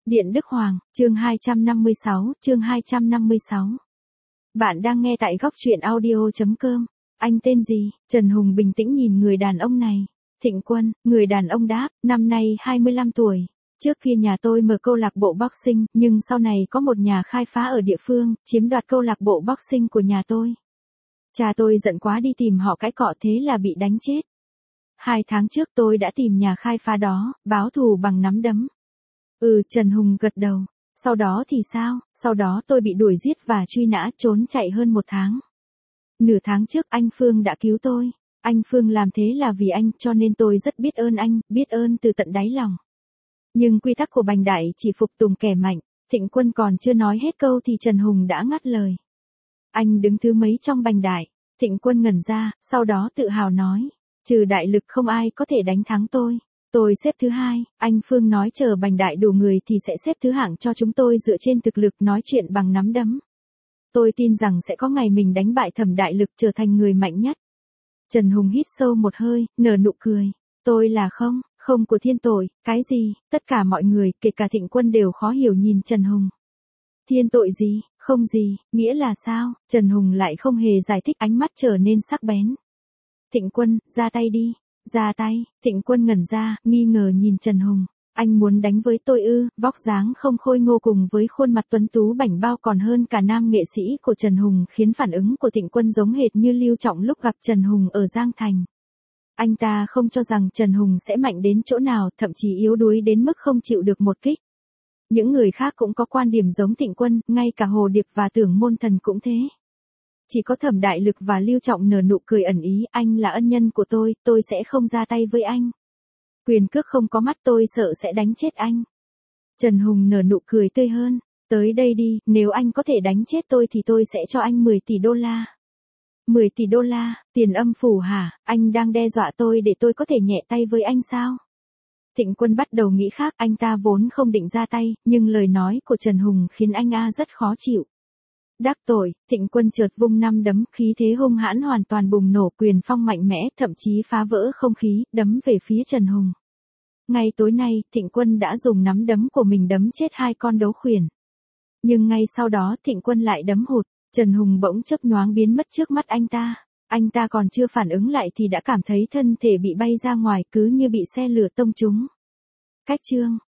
Điện Đức Hoàng, chương 256, chương 256. Bạn đang nghe tại góc truyện audio.com. Anh tên gì? Trần Hùng bình tĩnh nhìn người đàn ông này. Thịnh Quân, người đàn ông đáp, năm nay 25 tuổi. Trước kia nhà tôi mở câu lạc bộ boxing, nhưng sau này có một nhà khai phá ở địa phương, chiếm đoạt câu lạc bộ boxing của nhà tôi. Cha tôi giận quá đi tìm họ cãi cọ, thế là bị đánh chết. 2 tháng trước tôi đã tìm nhà khai phá đó, báo thù bằng nắm đấm. Trần Hùng gật đầu. Sau đó thì sao? Sau đó tôi bị đuổi giết và truy nã, trốn chạy hơn 1 tháng. Nửa tháng trước anh Phương đã cứu tôi. Anh Phương làm thế là vì anh, cho nên tôi rất biết ơn anh, biết ơn từ tận đáy lòng. Nhưng quy tắc của Bành Đại chỉ phục tùng kẻ mạnh. Thịnh Quân còn chưa nói hết câu thì Trần Hùng đã ngắt lời. Anh đứng thứ mấy trong Bành Đại? Thịnh Quân ngẩn ra, sau đó tự hào nói. Trừ đại lực không ai có thể đánh thắng tôi. Tôi xếp thứ 2, anh Phương nói chờ Bành Đại đủ người thì sẽ xếp thứ hạng cho chúng tôi dựa trên thực lực nói chuyện bằng nắm đấm. Tôi tin rằng sẽ có ngày mình đánh bại Thẩm Đại Lực trở thành người mạnh nhất. Trần Hùng hít sâu một hơi, nở nụ cười. Tôi là không của thiên tội, cái gì? Tất cả mọi người, kể cả Thịnh Quân đều khó hiểu nhìn Trần Hùng. Thiên tội gì? Không gì, nghĩa là sao? Trần Hùng lại không hề giải thích, ánh mắt trở nên sắc bén. Thịnh Quân, ra tay đi. Ra tay, Thịnh Quân ngẩn ra, nghi ngờ nhìn Trần Hùng. Anh muốn đánh với tôi ư? Vóc dáng không khôi ngô cùng với khuôn mặt tuấn tú bảnh bao còn hơn cả nam nghệ sĩ của Trần Hùng khiến phản ứng của Thịnh Quân giống hệt như Lưu Trọng lúc gặp Trần Hùng ở Giang Thành. Anh ta không cho rằng Trần Hùng sẽ mạnh đến chỗ nào, thậm chí yếu đuối đến mức không chịu được một kích. Những người khác cũng có quan điểm giống Thịnh Quân, ngay cả Hồ Điệp và Tưởng Môn Thần cũng thế. Chỉ có Thẩm Đại Lực và Lưu Trọng nở nụ cười ẩn ý, anh là ân nhân của tôi sẽ không ra tay với anh. Quyền cước không có mắt, tôi sợ sẽ đánh chết anh. Trần Hùng nở nụ cười tươi hơn, tới đây đi, nếu anh có thể đánh chết tôi thì tôi sẽ cho anh 10 tỷ đô la. 10 tỷ đô la, tiền âm phủ hả? Anh đang đe dọa tôi để tôi có thể nhẹ tay với anh sao? Thịnh Quân bắt đầu nghĩ khác, anh ta vốn không định ra tay, nhưng lời nói của Trần Hùng khiến anh rất khó chịu. Đắc tội, Thịnh Quân chợt vung 5 đấm, khí thế hung hãn hoàn toàn bùng nổ, quyền phong mạnh mẽ, thậm chí phá vỡ không khí, đấm về phía Trần Hùng. Ngay tối nay, Thịnh Quân đã dùng nắm đấm của mình đấm chết 2 con đấu khuyển. Nhưng ngay sau đó Thịnh Quân lại đấm hụt, Trần Hùng bỗng chớp nhoáng biến mất trước mắt anh ta. Anh ta còn chưa phản ứng lại thì đã cảm thấy thân thể bị bay ra ngoài, cứ như bị xe lửa tông trúng. Cách chương